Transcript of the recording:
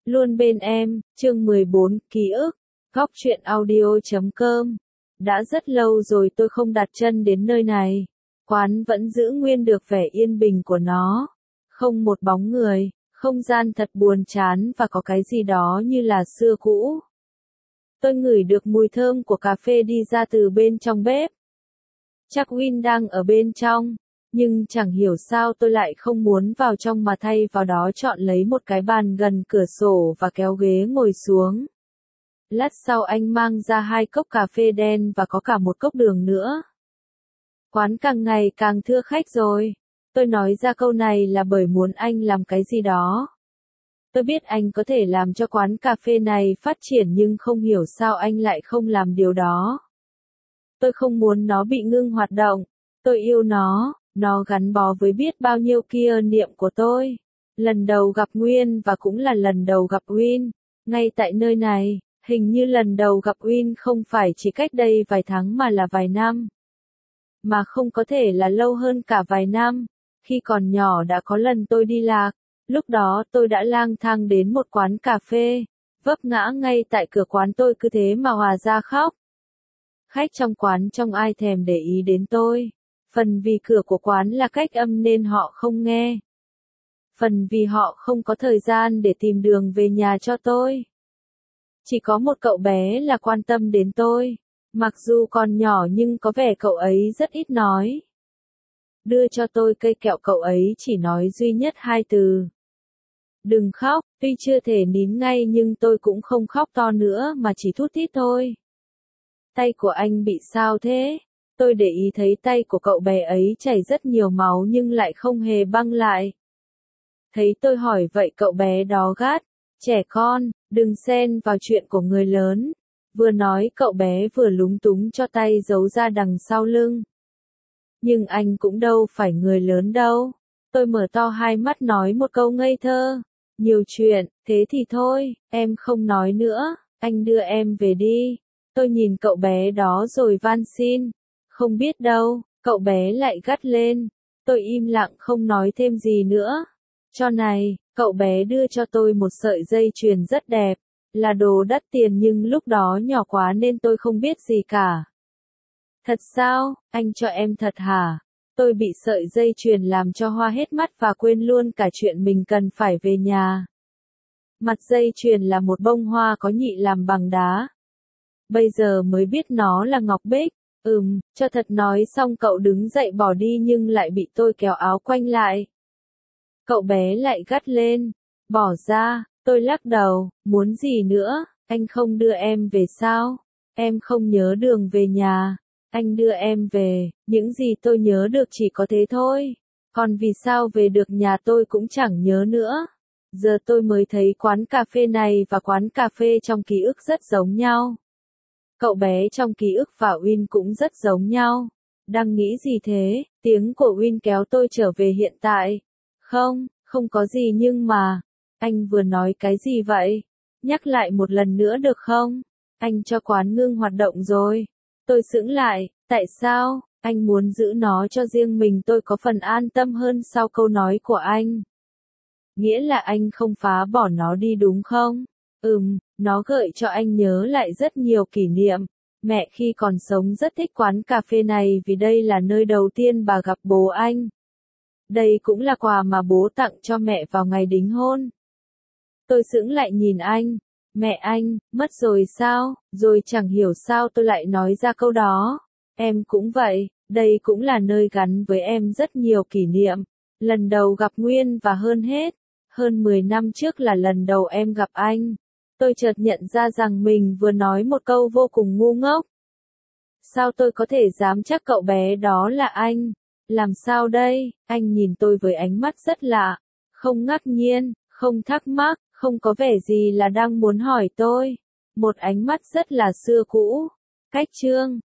Luôn bên em, chương 14, ký ức, góc truyện audio.com. Đã rất lâu rồi tôi không đặt chân đến nơi này. Quán vẫn giữ nguyên được vẻ yên bình của nó. Không một bóng người, không gian thật buồn chán và có cái gì đó như là xưa cũ. Tôi ngửi được mùi thơm của cà phê đi ra từ bên trong bếp. Chắc Win đang ở bên trong. Nhưng chẳng hiểu sao tôi lại không muốn vào trong mà thay vào đó chọn lấy một cái bàn gần cửa sổ và kéo ghế ngồi xuống. Lát sau anh mang ra 2 cốc cà phê đen và có cả một cốc đường nữa. Quán càng ngày càng thưa khách rồi. Tôi nói ra câu này là bởi muốn anh làm cái gì đó. Tôi biết anh có thể làm cho quán cà phê này phát triển nhưng không hiểu sao anh lại không làm điều đó. Tôi không muốn nó bị ngưng hoạt động. Tôi yêu nó. Nó gắn bó với biết bao nhiêu kỷ niệm của tôi. Lần đầu gặp Nguyên và cũng là lần đầu gặp Win. Ngay tại nơi này, hình như lần đầu gặp Win không phải chỉ cách đây vài tháng mà là vài năm. Mà không có thể là lâu hơn cả vài năm. Khi còn nhỏ đã có lần tôi đi lạc. Lúc đó tôi đã lang thang đến một quán cà phê. Vấp ngã ngay tại cửa quán tôi cứ thế mà hòa ra khóc. Khách trong quán trong ai thèm để ý đến tôi. Phần vì cửa của quán là cách âm nên họ không nghe. Phần vì họ không có thời gian để tìm đường về nhà cho tôi. Chỉ có một cậu bé là quan tâm đến tôi. Mặc dù còn nhỏ nhưng có vẻ cậu ấy rất ít nói. Đưa cho tôi cây kẹo cậu ấy chỉ nói duy nhất 2 từ. Đừng khóc, tuy chưa thể nín ngay nhưng tôi cũng không khóc to nữa mà chỉ thút thít thôi. Tay của anh bị sao thế? Tôi để ý thấy tay của cậu bé ấy chảy rất nhiều máu nhưng lại không hề băng lại. Thấy tôi hỏi vậy cậu bé đó gắt, trẻ con, đừng xen vào chuyện của người lớn. Vừa nói cậu bé vừa lúng túng cho tay giấu ra đằng sau lưng. Nhưng anh cũng đâu phải người lớn đâu. Tôi mở to hai mắt nói một câu ngây thơ. Nhiều chuyện, thế thì thôi, em không nói nữa, anh đưa em về đi. Tôi nhìn cậu bé đó rồi van xin. Không biết đâu, cậu bé lại gắt lên. Tôi im lặng không nói thêm gì nữa. Cho này, cậu bé đưa cho tôi một sợi dây chuyền rất đẹp. Là đồ đắt tiền nhưng lúc đó nhỏ quá nên tôi không biết gì cả. Thật sao, anh cho em thật hả? Tôi bị sợi dây chuyền làm cho hoa hết mắt và quên luôn cả chuyện mình cần phải về nhà. Mặt dây chuyền là một bông hoa có nhị làm bằng đá. Bây giờ mới biết nó là ngọc bích. Cho thật nói xong cậu đứng dậy bỏ đi nhưng lại bị tôi kéo áo quanh lại. Cậu bé lại gắt lên. Bỏ ra, tôi lắc đầu, muốn gì nữa, anh không đưa em về sao? Em không nhớ đường về nhà. Anh đưa em về, những gì tôi nhớ được chỉ có thế thôi. Còn vì sao về được nhà tôi cũng chẳng nhớ nữa. Giờ tôi mới thấy quán cà phê này và quán cà phê trong ký ức rất giống nhau. Cậu bé trong ký ức và Win cũng rất giống nhau. Đang nghĩ gì thế? Tiếng của Win kéo tôi trở về hiện tại. Không có gì nhưng mà. Anh vừa nói cái gì vậy? Nhắc lại một lần nữa được không? Anh cho quán ngưng hoạt động rồi. Tôi sững lại, tại sao? Anh muốn giữ nó cho riêng mình tôi có phần an tâm hơn sau câu nói của anh. Nghĩa là anh không phá bỏ nó đi đúng không? Nó gợi cho anh nhớ lại rất nhiều kỷ niệm. Mẹ khi còn sống rất thích quán cà phê này vì đây là nơi đầu tiên bà gặp bố anh. Đây cũng là quà mà bố tặng cho mẹ vào ngày đính hôn. Tôi sững lại nhìn anh. Mẹ anh, mất rồi sao? Rồi chẳng hiểu sao tôi lại nói ra câu đó. Em cũng vậy, đây cũng là nơi gắn với em rất nhiều kỷ niệm. Lần đầu gặp Nguyên và hơn hết, hơn 10 năm trước là lần đầu em gặp anh. Tôi chợt nhận ra rằng mình vừa nói một câu vô cùng ngu ngốc. Sao tôi có thể dám chắc cậu bé đó là anh? Làm sao đây? Anh nhìn tôi với ánh mắt rất lạ. Không ngạc nhiên, không thắc mắc, không có vẻ gì là đang muốn hỏi tôi. Một ánh mắt rất là xưa cũ. Cách chương